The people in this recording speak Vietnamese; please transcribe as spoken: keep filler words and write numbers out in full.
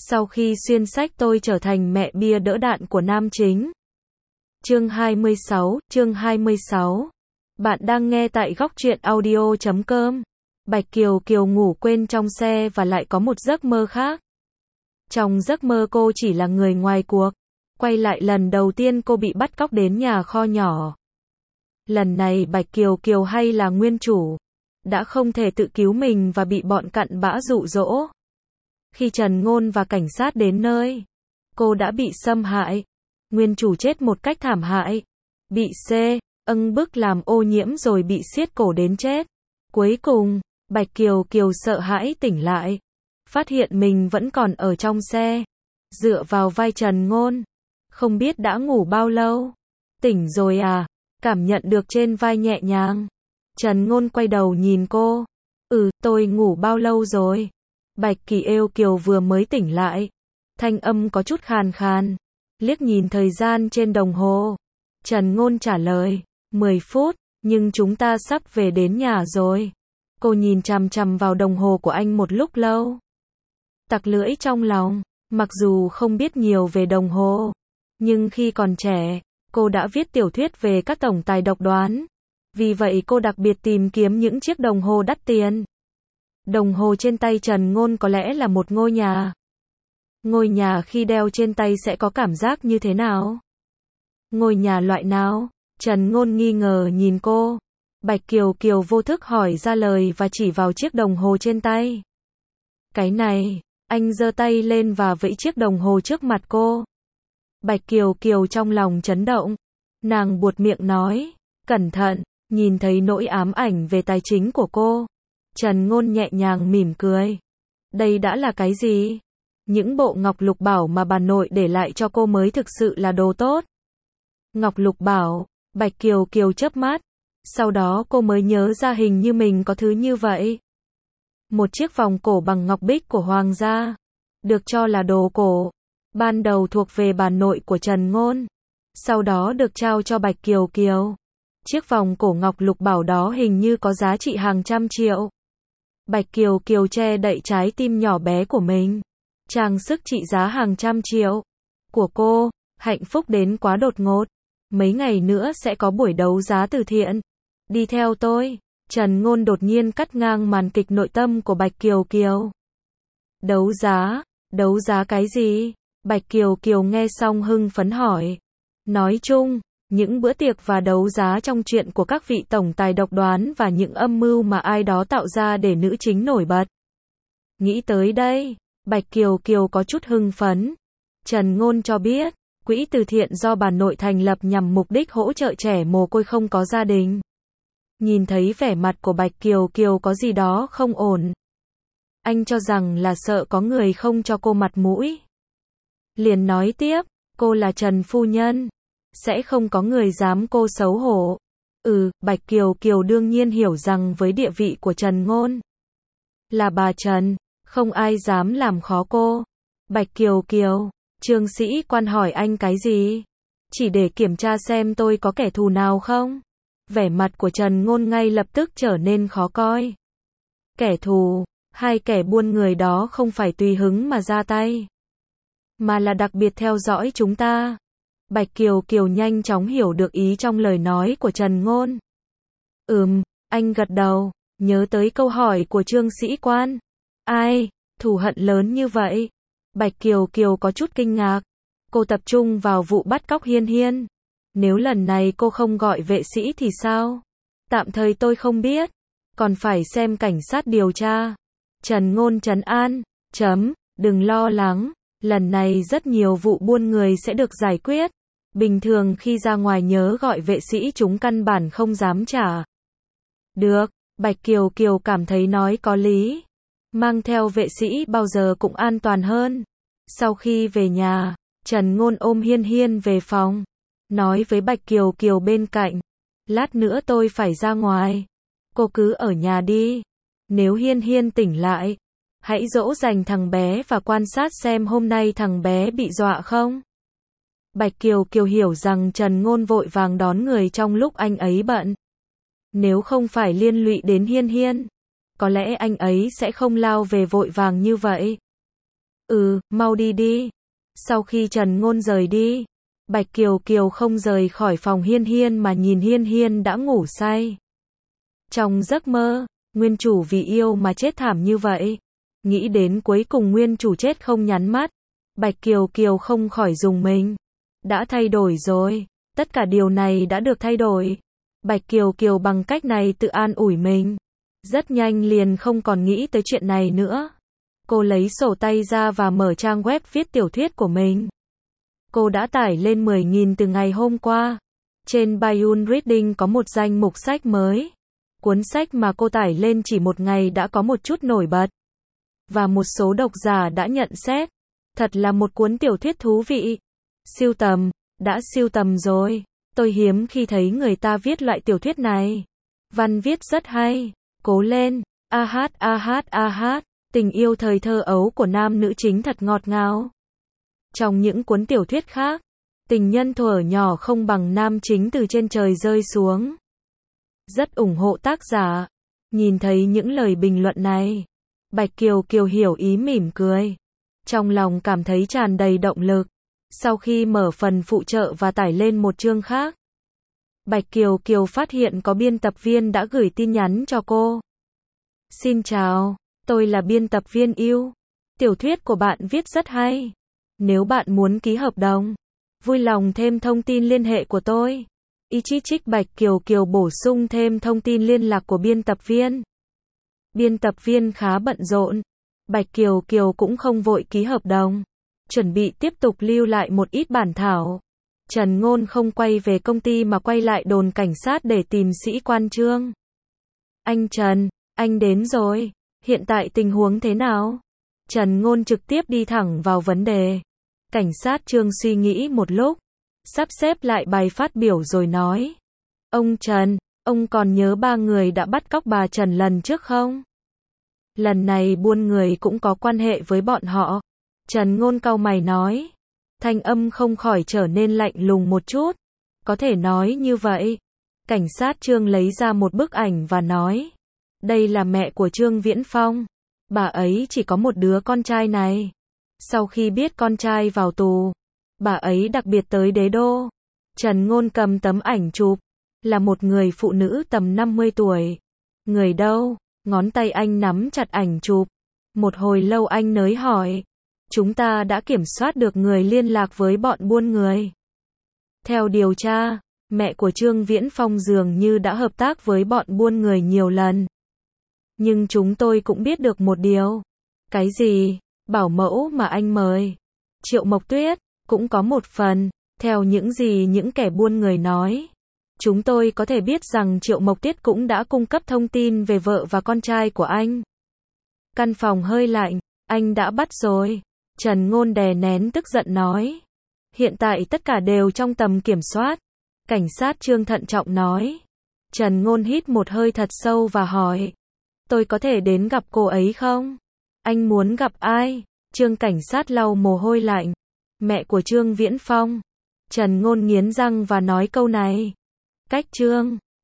Sau khi xuyên sách tôi trở thành mẹ bia đỡ đạn của nam chính. Chương hai mươi sáu, chương hai mươi sáu. Bạn đang nghe tại góc truyện audio chấm com. Bạch Kiều Kiều ngủ quên trong xe và lại có một giấc mơ khác. Trong giấc mơ cô chỉ là người ngoài cuộc. Quay lại lần đầu tiên cô bị bắt cóc đến nhà kho nhỏ. Lần này Bạch Kiều Kiều hay là nguyên chủ, đã không thể tự cứu mình và bị bọn cặn bã dụ dỗ. Khi Trần Ngôn và cảnh sát đến nơi, cô đã bị xâm hại. Nguyên chủ chết một cách thảm hại. Bị C, âng bức làm ô nhiễm rồi bị siết cổ đến chết. Cuối cùng, Bạch Kiều Kiều sợ hãi tỉnh lại. Phát hiện mình vẫn còn ở trong xe. Dựa vào vai Trần Ngôn. Không biết đã ngủ bao lâu. Tỉnh rồi à? Cảm nhận được trên vai nhẹ nhàng. Trần Ngôn quay đầu nhìn cô. Ừ, tôi ngủ bao lâu rồi? Bạch Kỳ Êu Kiều vừa mới tỉnh lại. Thanh âm có chút khàn khàn. Liếc nhìn thời gian trên đồng hồ. Trần Ngôn trả lời. mười phút, nhưng chúng ta sắp về đến nhà rồi. Cô nhìn chằm chằm vào đồng hồ của anh một lúc lâu. Tặc lưỡi trong lòng. Mặc dù không biết nhiều về đồng hồ, nhưng khi còn trẻ, cô đã viết tiểu thuyết về các tổng tài độc đoán. Vì vậy cô đặc biệt tìm kiếm những chiếc đồng hồ đắt tiền. Đồng hồ trên tay Trần Ngôn có lẽ là một ngôi nhà. Ngôi nhà khi đeo trên tay sẽ có cảm giác như thế nào? Ngôi nhà loại nào? Trần Ngôn nghi ngờ nhìn cô. Bạch Kiều Kiều vô thức hỏi ra lời và chỉ vào chiếc đồng hồ trên tay. Cái này, anh giơ tay lên và vẫy chiếc đồng hồ trước mặt cô. Bạch Kiều Kiều trong lòng chấn động. Nàng buột miệng nói, cẩn thận, nhìn thấy nỗi ám ảnh về tài chính của cô. Trần Ngôn nhẹ nhàng mỉm cười. Đây đã là cái gì? Những bộ ngọc lục bảo mà bà nội để lại cho cô mới thực sự là đồ tốt. Ngọc lục bảo, Bạch Kiều Kiều chớp mắt. Sau đó cô mới nhớ ra hình như mình có thứ như vậy. Một chiếc vòng cổ bằng ngọc bích của hoàng gia. Được cho là đồ cổ. Ban đầu thuộc về bà nội của Trần Ngôn. Sau đó được trao cho Bạch Kiều Kiều. Chiếc vòng cổ ngọc lục bảo đó hình như có giá trị hàng trăm triệu. Bạch Kiều Kiều che đậy trái tim nhỏ bé của mình. Trang sức trị giá hàng trăm triệu. Của cô, hạnh phúc đến quá đột ngột. Mấy ngày nữa sẽ có buổi đấu giá từ thiện. Đi theo tôi. Trần Ngôn đột nhiên cắt ngang màn kịch nội tâm của Bạch Kiều Kiều. Đấu giá? Đấu giá cái gì? Bạch Kiều Kiều nghe xong hưng phấn hỏi. Nói chung, những bữa tiệc và đấu giá trong chuyện của các vị tổng tài độc đoán và những âm mưu mà ai đó tạo ra để nữ chính nổi bật. Nghĩ tới đây, Bạch Kiều Kiều có chút hưng phấn. Trần Ngôn cho biết, quỹ từ thiện do bà nội thành lập nhằm mục đích hỗ trợ trẻ mồ côi không có gia đình. Nhìn thấy vẻ mặt của Bạch Kiều Kiều có gì đó không ổn. Anh cho rằng là sợ có người không cho cô mặt mũi. Liền nói tiếp, cô là Trần Phu Nhân. Sẽ không có người dám cô xấu hổ. Ừ, Bạch Kiều Kiều đương nhiên hiểu rằng với địa vị của Trần Ngôn. Là bà Trần, không ai dám làm khó cô. Bạch Kiều Kiều, Trương sĩ quan hỏi anh cái gì? Chỉ để kiểm tra xem tôi có kẻ thù nào không? Vẻ mặt của Trần Ngôn ngay lập tức trở nên khó coi. Kẻ thù, hai kẻ buôn người đó không phải tùy hứng mà ra tay, mà là đặc biệt theo dõi chúng ta. Bạch Kiều Kiều nhanh chóng hiểu được ý trong lời nói của Trần Ngôn. Ừm, anh gật đầu, nhớ tới câu hỏi của Trương sĩ quan. Ai, thù hận lớn như vậy? Bạch Kiều Kiều có chút kinh ngạc. Cô tập trung vào vụ bắt cóc Hiên Hiên. Nếu lần này cô không gọi vệ sĩ thì sao? Tạm thời tôi không biết. Còn phải xem cảnh sát điều tra. Trần Ngôn trấn an. Chấm, đừng lo lắng. Lần này rất nhiều vụ buôn người sẽ được giải quyết. Bình thường khi ra ngoài nhớ gọi vệ sĩ, chúng căn bản không dám trả. Được, Bạch Kiều Kiều cảm thấy nói có lý. Mang theo vệ sĩ bao giờ cũng an toàn hơn. Sau khi về nhà, Trần Ngôn ôm Hiên Hiên về phòng. Nói với Bạch Kiều Kiều bên cạnh. Lát nữa tôi phải ra ngoài. Cô cứ ở nhà đi. Nếu Hiên Hiên tỉnh lại, hãy dỗ dành thằng bé và quan sát xem hôm nay thằng bé bị dọa không. Bạch Kiều Kiều hiểu rằng Trần Ngôn vội vàng đón người trong lúc anh ấy bận. Nếu không phải liên lụy đến Hiên Hiên, có lẽ anh ấy sẽ không lao về vội vàng như vậy. Ừ, mau đi đi. Sau khi Trần Ngôn rời đi, Bạch Kiều Kiều không rời khỏi phòng Hiên Hiên mà nhìn Hiên Hiên đã ngủ say. Trong giấc mơ, nguyên chủ vì yêu mà chết thảm như vậy. Nghĩ đến cuối cùng nguyên chủ chết không nhắm mắt, Bạch Kiều Kiều không khỏi rùng mình. Đã thay đổi rồi, tất cả điều này đã được thay đổi. Bạch Kiều Kiều bằng cách này tự an ủi mình. Rất nhanh liền không còn nghĩ tới chuyện này nữa. Cô lấy sổ tay ra và mở trang web viết tiểu thuyết của mình. Cô đã tải lên mười nghìn từ ngày hôm qua. Trên Bayun Reading có một danh mục sách mới. Cuốn sách mà cô tải lên chỉ một ngày đã có một chút nổi bật. Và một số độc giả đã nhận xét. Thật là một cuốn tiểu thuyết thú vị. Sưu tầm, đã sưu tầm rồi. Tôi hiếm khi thấy người ta viết loại tiểu thuyết này. Văn viết rất hay. Cố lên. A hát a hát a hát. Tình yêu thời thơ ấu của nam nữ chính thật ngọt ngào. Trong những cuốn tiểu thuyết khác, tình nhân thuở nhỏ không bằng nam chính từ trên trời rơi xuống. Rất ủng hộ tác giả. Nhìn thấy những lời bình luận này, Bạch Kiều Kiều hiểu ý mỉm cười. Trong lòng cảm thấy tràn đầy động lực. Sau khi mở phần phụ trợ và tải lên một chương khác, Bạch Kiều Kiều phát hiện có biên tập viên đã gửi tin nhắn cho cô. Xin chào, tôi là biên tập viên yêu. Tiểu thuyết của bạn viết rất hay. Nếu bạn muốn ký hợp đồng, vui lòng thêm thông tin liên hệ của tôi. Ý chí trích Bạch Kiều Kiều bổ sung thêm thông tin liên lạc của biên tập viên. Biên tập viên khá bận rộn. Bạch Kiều Kiều cũng không vội ký hợp đồng. Chuẩn bị tiếp tục lưu lại một ít bản thảo. Trần Ngôn không quay về công ty mà quay lại đồn cảnh sát để tìm sĩ quan Trương. Anh Trần, anh đến rồi. Hiện tại tình huống thế nào? Trần Ngôn trực tiếp đi thẳng vào vấn đề. Cảnh sát Trương suy nghĩ một lúc, sắp xếp lại bài phát biểu rồi nói. Ông Trần, ông còn nhớ ba người đã bắt cóc bà Trần lần trước không? Lần này buôn người cũng có quan hệ với bọn họ. Trần Ngôn cau mày nói. Thanh âm không khỏi trở nên lạnh lùng một chút. Có thể nói như vậy. Cảnh sát Trương lấy ra một bức ảnh và nói. Đây là mẹ của Trương Viễn Phong. Bà ấy chỉ có một đứa con trai này. Sau khi biết con trai vào tù, bà ấy đặc biệt tới đế đô. Trần Ngôn cầm tấm ảnh chụp. Là một người phụ nữ tầm năm mươi tuổi. Người đâu? Ngón tay anh nắm chặt ảnh chụp. Một hồi lâu anh nới hỏi. Chúng ta đã kiểm soát được người liên lạc với bọn buôn người. Theo điều tra, mẹ của Trương Viễn Phong dường như đã hợp tác với bọn buôn người nhiều lần. Nhưng chúng tôi cũng biết được một điều. Cái gì? Bảo mẫu mà anh mời. Triệu Mộc Tuyết, cũng có một phần. Theo những gì những kẻ buôn người nói. Chúng tôi có thể biết rằng Triệu Mộc Tuyết cũng đã cung cấp thông tin về vợ và con trai của anh. Căn phòng hơi lạnh. Anh đã bắt rồi. Trần Ngôn đè nén tức giận nói. Hiện tại tất cả đều trong tầm kiểm soát. Cảnh sát Trương thận trọng nói. Trần Ngôn hít một hơi thật sâu và hỏi. Tôi có thể đến gặp cô ấy không? Anh muốn gặp ai? Trương cảnh sát lau mồ hôi lạnh. Mẹ của Trương Viễn Phong. Trần Ngôn nghiến răng và nói câu này. Cách Trương